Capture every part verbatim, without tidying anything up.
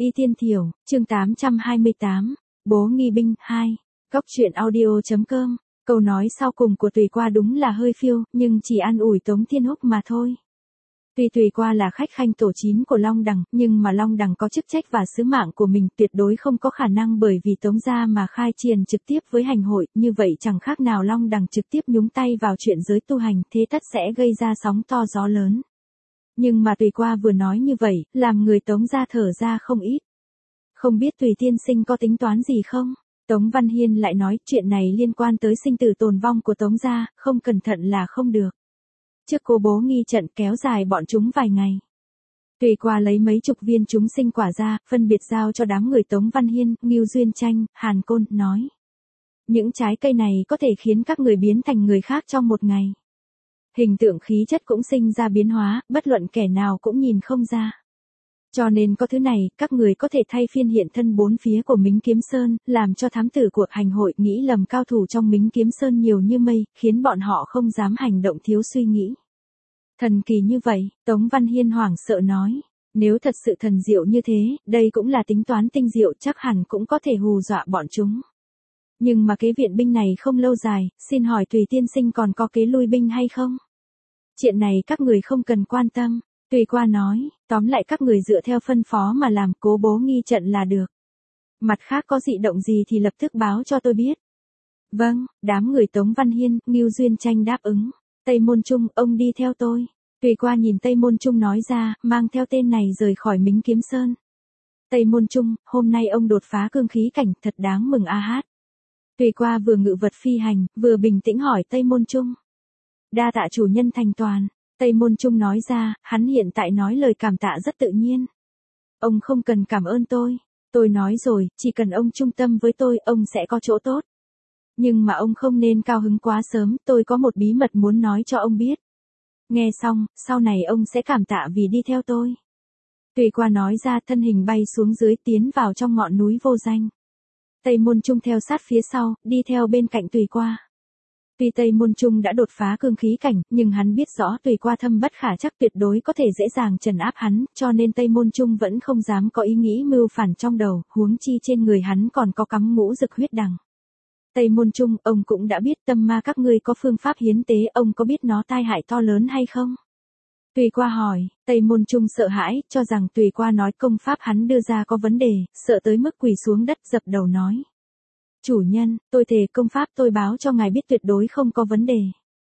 Y Tiên Thiểu, chương tám trăm hai mươi tám, Bố Nghi Binh hai, Góc truyện audio chấm com. Câu nói sau cùng của Tùy Qua đúng là hơi phiêu, nhưng chỉ an ủi Tống Thiên Húc mà thôi. Tuy Tùy Qua là khách khanh tổ chín của Long Đằng, nhưng mà Long Đằng có chức trách và sứ mạng của mình, tuyệt đối không có khả năng bởi vì Tống gia mà khai triền trực tiếp với hành hội, như vậy chẳng khác nào Long Đằng trực tiếp nhúng tay vào chuyện giới tu hành, thế tất sẽ gây ra sóng to gió lớn. Nhưng mà Tùy Qua vừa nói như vậy, làm người Tống gia thở ra không ít. Không biết Tùy tiên sinh có tính toán gì không? Tống Văn Hiên lại nói, chuyện này liên quan tới sinh tử tồn vong của Tống gia, không cẩn thận là không được. Trước cô bố nghi trận kéo dài bọn chúng vài ngày. Tùy Qua lấy mấy chục viên chúng sinh quả ra, phân biệt giao cho đám người Tống Văn Hiên, Ngưu Duyên Tranh, Hàn Côn, nói. Những trái cây này có thể khiến các người biến thành người khác trong một ngày. Hình tượng khí chất cũng sinh ra biến hóa, bất luận kẻ nào cũng nhìn không ra. Cho nên có thứ này, các người có thể thay phiên hiện thân bốn phía của Mính Kiếm Sơn, làm cho thám tử của hành hội nghĩ lầm cao thủ trong Mính Kiếm Sơn nhiều như mây, khiến bọn họ không dám hành động thiếu suy nghĩ. Thần kỳ như vậy, Tống Văn Hiên hoảng sợ nói, nếu thật sự thần diệu như thế, đây cũng là tính toán tinh diệu, chắc hẳn cũng có thể hù dọa bọn chúng. Nhưng mà kế viện binh này không lâu dài, xin hỏi Tùy tiên sinh còn có kế lui binh hay không? Chuyện này các người không cần quan tâm. Tùy Qua nói, tóm lại các người dựa theo phân phó mà làm, cố bố nghi trận là được. Mặt khác có dị động gì thì lập tức báo cho tôi biết. Vâng, đám người Tống Văn Hiên, Ngưu Duyên Tranh đáp ứng. Tây Môn Trung, ông đi theo tôi. Tùy Qua nhìn Tây Môn Trung nói ra, mang theo tên này rời khỏi Mính Kiếm Sơn. Tây Môn Trung, hôm nay ông đột phá cương khí cảnh, thật đáng mừng a hát. Tùy Qua vừa ngự vật phi hành, vừa bình tĩnh hỏi Tây Môn Trung. Đa tạ chủ nhân thành toàn. Tây Môn Trung nói ra, hắn hiện tại nói lời cảm tạ rất tự nhiên. Ông không cần cảm ơn tôi. Tôi nói rồi, chỉ cần ông trung tâm với tôi, ông sẽ có chỗ tốt. Nhưng mà ông không nên cao hứng quá sớm, tôi có một bí mật muốn nói cho ông biết. Nghe xong, sau này ông sẽ cảm tạ vì đi theo tôi. Tùy Qua nói ra, thân hình bay xuống dưới, tiến vào trong ngọn núi vô danh. Tây Môn Trung theo sát phía sau, đi theo bên cạnh Tùy Qua. Tuy Tây Môn Trung đã đột phá cương khí cảnh, nhưng hắn biết rõ Tùy Qua thâm bất khả trắc, tuyệt đối có thể dễ dàng trấn áp hắn, cho nên Tây Môn Trung vẫn không dám có ý nghĩ mưu phản trong đầu, huống chi trên người hắn còn có cắm ngũ dực huyết đằng. Tây Môn Trung, ông cũng đã biết tâm ma các ngươi có phương pháp hiến tế, ông có biết nó tai hại to lớn hay không? Tùy Qua hỏi, Tây Môn Trung sợ hãi, cho rằng Tùy Qua nói công pháp hắn đưa ra có vấn đề, sợ tới mức quỳ xuống đất dập đầu nói. Chủ nhân, tôi thề công pháp tôi báo cho ngài biết tuyệt đối không có vấn đề.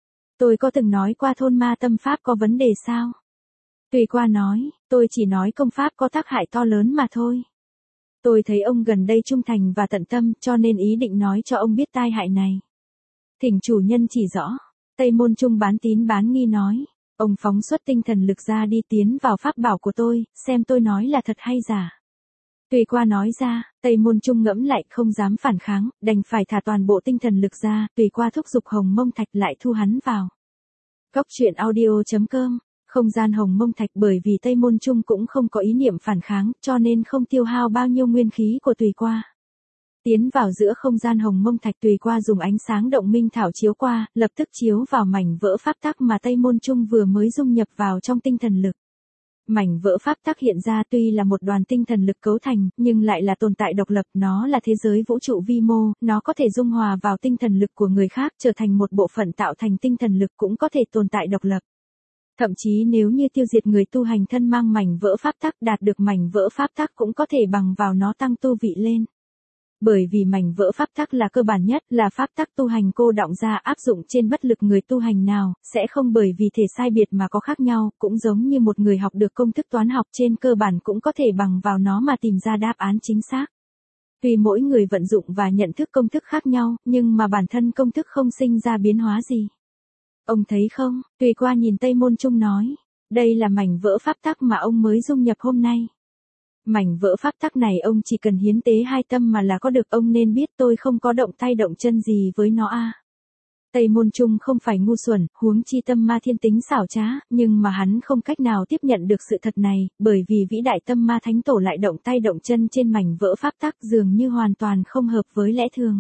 Tôi có từng nói qua thôn ma tâm pháp có vấn đề sao? Tùy Qua nói, tôi chỉ nói công pháp có tác hại to lớn mà thôi. Tôi thấy ông gần đây trung thành và tận tâm, cho nên ý định nói cho ông biết tai hại này. Thỉnh chủ nhân chỉ rõ. Tây Môn Trung bán tín bán nghi nói, ông phóng xuất tinh thần lực ra đi, tiến vào pháp bảo của tôi, xem tôi nói là thật hay giả. Tùy Qua nói ra, Tây Môn Trung ngẫm lại không dám phản kháng, đành phải thả toàn bộ tinh thần lực ra, Tùy Qua thúc giục Hồng Mông Thạch lại thu hắn vào. Góc truyện audio chấm com, không gian Hồng Mông Thạch, bởi vì Tây Môn Trung cũng không có ý niệm phản kháng, cho nên không tiêu hao bao nhiêu nguyên khí của Tùy Qua. Tiến vào giữa không gian Hồng Mông Thạch, Tùy Qua dùng ánh sáng động minh thảo chiếu qua, lập tức chiếu vào mảnh vỡ pháp tắc mà Tây Môn Trung vừa mới dung nhập vào trong tinh thần lực. Mảnh vỡ pháp tắc hiện ra tuy là một đoàn tinh thần lực cấu thành, nhưng lại là tồn tại độc lập, nó là thế giới vũ trụ vi mô, nó có thể dung hòa vào tinh thần lực của người khác, trở thành một bộ phận tạo thành tinh thần lực, cũng có thể tồn tại độc lập. Thậm chí nếu như tiêu diệt người tu hành thân mang mảnh vỡ pháp tắc, đạt được mảnh vỡ pháp tắc cũng có thể bằng vào nó tăng tu vị lên. Bởi vì mảnh vỡ pháp tắc là cơ bản nhất, là pháp tắc tu hành cô đọng ra, áp dụng trên bất lực người tu hành nào, sẽ không bởi vì thể sai biệt mà có khác nhau, cũng giống như một người học được công thức toán học trên cơ bản cũng có thể bằng vào nó mà tìm ra đáp án chính xác. Tuy mỗi người vận dụng và nhận thức công thức khác nhau, nhưng mà bản thân công thức không sinh ra biến hóa gì. Ông thấy không? Tùy Qua nhìn Tây Môn Trung nói, đây là mảnh vỡ pháp tắc mà ông mới dung nhập hôm nay. Mảnh vỡ pháp tắc này ông chỉ cần hiến tế hai tâm mà là có được, ông nên biết tôi không có động tay động chân gì với nó a. À. Tây Môn Trung không phải ngu xuẩn, huống chi tâm ma thiên tính xảo trá, nhưng mà hắn không cách nào tiếp nhận được sự thật này, bởi vì vĩ đại tâm ma thánh tổ lại động tay động chân trên mảnh vỡ pháp tắc, dường như hoàn toàn không hợp với lẽ thường.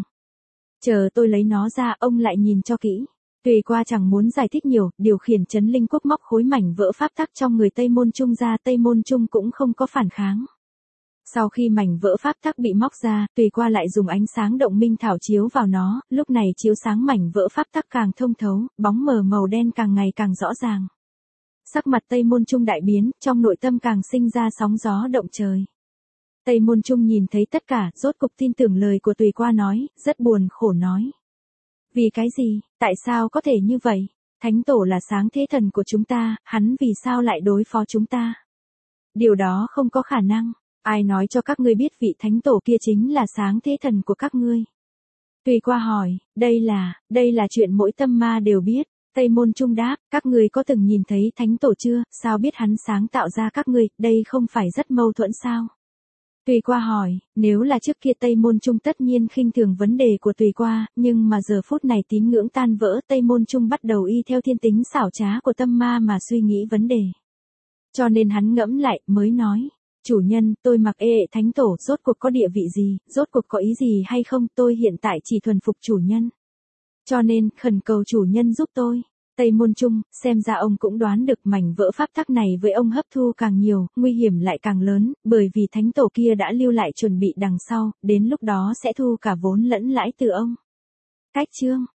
Chờ tôi lấy nó ra, ông lại nhìn cho kỹ. Tùy Qua chẳng muốn giải thích nhiều, điều khiển chấn linh quốc móc khối mảnh vỡ pháp tắc trong người Tây Môn Trung ra, Tây Môn Trung cũng không có phản kháng. Sau khi mảnh vỡ pháp tắc bị móc ra, Tùy Qua lại dùng ánh sáng động minh thảo chiếu vào nó, lúc này chiếu sáng mảnh vỡ pháp tắc càng thông thấu, bóng mờ màu đen càng ngày càng rõ ràng. Sắc mặt Tây Môn Trung đại biến, trong nội tâm càng sinh ra sóng gió động trời. Tây Môn Trung nhìn thấy tất cả, rốt cục tin tưởng lời của Tùy Qua nói, rất buồn khổ nói. Vì cái gì, tại sao có thể như vậy? Thánh tổ là sáng thế thần của chúng ta, hắn vì sao lại đối phó chúng ta? Điều đó không có khả năng. Ai nói cho các ngươi biết vị thánh tổ kia chính là sáng thế thần của các ngươi? Tùy Qua hỏi, đây là, đây là chuyện mỗi tâm ma đều biết. Tây Môn Trung đáp, các ngươi có từng nhìn thấy thánh tổ chưa, sao biết hắn sáng tạo ra các ngươi, đây không phải rất mâu thuẫn sao? Tùy Qua hỏi, nếu là trước kia Tây Môn Trung tất nhiên khinh thường vấn đề của Tùy Qua, nhưng mà giờ phút này tín ngưỡng tan vỡ, Tây Môn Trung bắt đầu y theo thiên tính xảo trá của tâm ma mà suy nghĩ vấn đề. Cho nên hắn ngẫm lại, mới nói, chủ nhân, tôi mặc ê thánh tổ, rốt cuộc có địa vị gì, rốt cuộc có ý gì hay không, tôi hiện tại chỉ thuần phục chủ nhân. Cho nên, khẩn cầu chủ nhân giúp tôi. Tây Môn Trung, xem ra ông cũng đoán được mảnh vỡ pháp tắc này với ông hấp thu càng nhiều, nguy hiểm lại càng lớn, bởi vì thánh tổ kia đã lưu lại chuẩn bị đằng sau, đến lúc đó sẽ thu cả vốn lẫn lãi từ ông. Cách chương